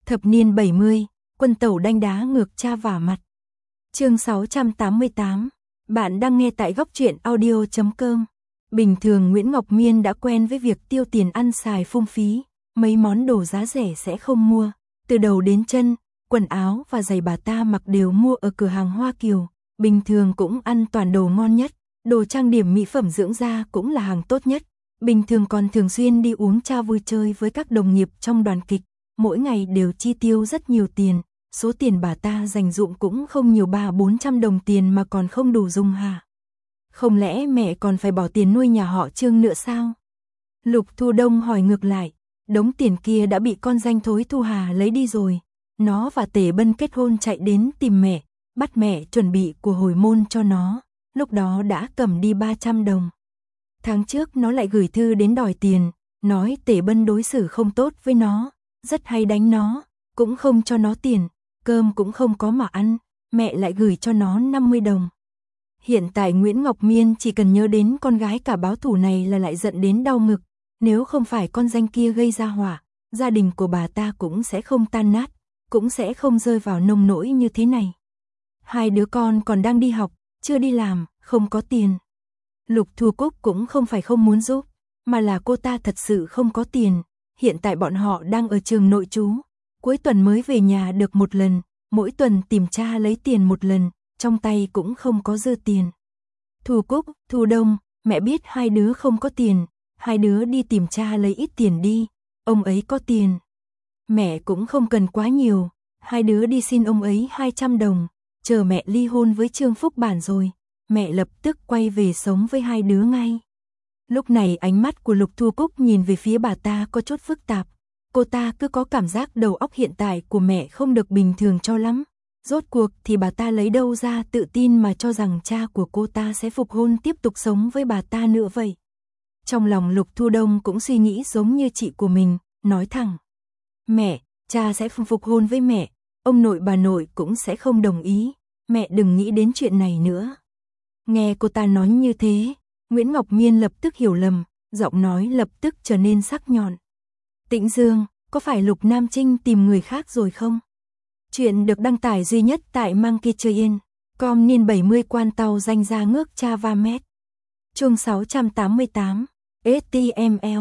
Thập niên 70, quân tẩu đanh đá ngược cha vả mặt. Chương 688. Bạn đang nghe tại góc truyện audio.com. Bình thường Nguyễn Ngọc Miên đã quen với việc tiêu tiền ăn xài phung phí, mấy món đồ giá rẻ sẽ không mua, từ đầu đến chân, quần áo và giày bà ta mặc đều mua ở cửa hàng Hoa Kiều, bình thường cũng ăn toàn đồ ngon nhất, đồ trang điểm mỹ phẩm dưỡng da cũng là hàng tốt nhất, bình thường còn thường xuyên đi uống trà vui chơi với các đồng nghiệp trong đoàn kịch, mỗi ngày đều chi tiêu rất nhiều tiền, số tiền bà ta dành dụm cũng không nhiều 300-400 đồng tiền mà còn không đủ dùng hả? Không lẽ mẹ còn phải bỏ tiền nuôi nhà họ Trương nữa sao? Lục Thu Đông hỏi ngược lại, đống tiền kia đã bị con danh thối Thu Hà lấy đi rồi. Nó và Tề Bân kết hôn chạy đến tìm mẹ, bắt mẹ chuẩn bị của hồi môn cho nó, lúc đó đã cầm đi 300 đồng. Tháng trước nó lại gửi thư đến đòi tiền, nói Tề Bân đối xử không tốt với nó, rất hay đánh nó, cũng không cho nó tiền, cơm cũng không có mà ăn, mẹ lại gửi cho nó 50 đồng. Hiện tại Nguyễn Ngọc Miên chỉ cần nhớ đến con gái cả báo thù này là lại giận đến đau ngực, nếu không phải con danh kia gây ra họa, gia đình của bà ta cũng sẽ không tan nát, cũng sẽ không rơi vào nông nỗi như thế này. Hai đứa con còn đang đi học, chưa đi làm, không có tiền. Lục Thu Cúc cũng không phải không muốn giúp, mà là cô ta thật sự không có tiền. Hiện tại bọn họ đang ở trường nội trú, cuối tuần mới về nhà được một lần, mỗi tuần tìm cha lấy tiền một lần, trong tay cũng không có dư tiền. Thu Cúc, Thu Đông, mẹ biết hai đứa không có tiền, hai đứa đi tìm cha lấy ít tiền đi, ông ấy có tiền. Mẹ cũng không cần quá nhiều, hai đứa đi xin ông ấy 200 đồng, chờ mẹ ly hôn với Trương Phúc Bản rồi, mẹ lập tức quay về sống với hai đứa ngay. Lúc này ánh mắt của Lục Thu Cúc nhìn về phía bà ta có chút phức tạp, cô ta cứ có cảm giác đầu óc hiện tại của mẹ không được bình thường cho lắm. Rốt cuộc thì bà ta lấy đâu ra tự tin mà cho rằng cha của cô ta sẽ phục hôn tiếp tục sống với bà ta nữa vậy. Trong lòng Lục Thu Đông cũng suy nghĩ giống như chị của mình, nói thẳng. Mẹ, cha sẽ không phục hôn với mẹ, ông nội bà nội cũng sẽ không đồng ý, mẹ đừng nghĩ đến chuyện này nữa. Nghe cô ta nói như thế, Nguyễn Ngọc Miên lập tức hiểu lầm, giọng nói lập tức trở nên sắc nhọn. Tĩnh Dương, có phải Lục Nam Trinh tìm người khác rồi không? Chuyện được đăng tải duy nhất tại Monkeytrain.com niên 70 quan tàu danh ra ngước cha va mét. Chương 688. HTML,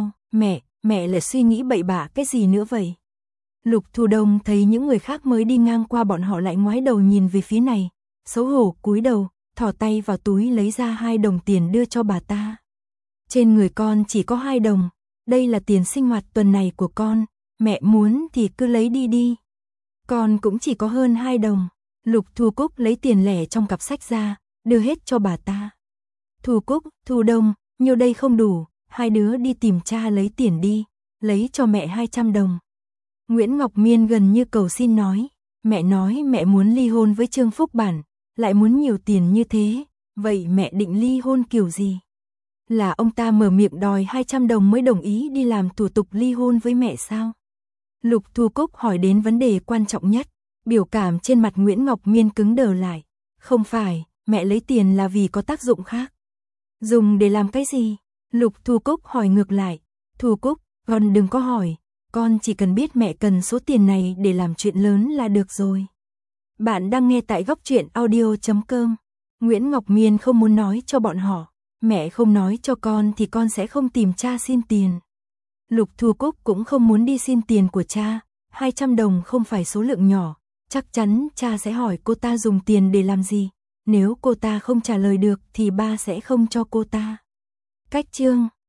mẹ lại suy nghĩ bậy bạ cái gì nữa vậy? Lục Thu Đông thấy những người khác mới đi ngang qua bọn họ lại ngoái đầu nhìn về phía này, xấu hổ cúi đầu, thò tay vào túi lấy ra 2 đồng tiền đưa cho bà ta. Trên người con chỉ có 2 đồng, đây là tiền sinh hoạt tuần này của con, mẹ muốn thì cứ lấy đi đi. Con cũng chỉ có hơn 2 đồng. Lục Thu Cúc lấy tiền lẻ trong cặp sách ra, đưa hết cho bà ta. Thu Cúc, Thu Đông, nhiêu đây không đủ, hai đứa đi tìm cha lấy tiền đi, lấy cho mẹ 200 đồng. Nguyễn Ngọc Miên gần như cầu xin nói, mẹ nói mẹ muốn ly hôn với Trương Phúc Bản, lại muốn nhiều tiền như thế, vậy mẹ định ly hôn kiểu gì? Là ông ta mở miệng đòi 200 đồng mới đồng ý đi làm thủ tục ly hôn với mẹ sao? Lục Thu Cúc hỏi đến vấn đề quan trọng nhất, biểu cảm trên mặt Nguyễn Ngọc Miên cứng đờ lại. Không phải, mẹ lấy tiền là vì có tác dụng khác. Dùng để làm cái gì? Lục Thu Cúc hỏi ngược lại. Thu Cúc, con đừng có hỏi, con chỉ cần biết mẹ cần số tiền này để làm chuyện lớn là được rồi. Bạn đang nghe tại góc truyện audio.com. Nguyễn Ngọc Miên không muốn nói cho bọn họ, mẹ không nói cho con thì con sẽ không tìm cha xin tiền. Lục Thu Cúc cũng không muốn đi xin tiền của cha, 200 đồng không phải số lượng nhỏ, chắc chắn cha sẽ hỏi cô ta dùng tiền để làm gì, nếu cô ta không trả lời được thì ba sẽ không cho cô ta. Cách chương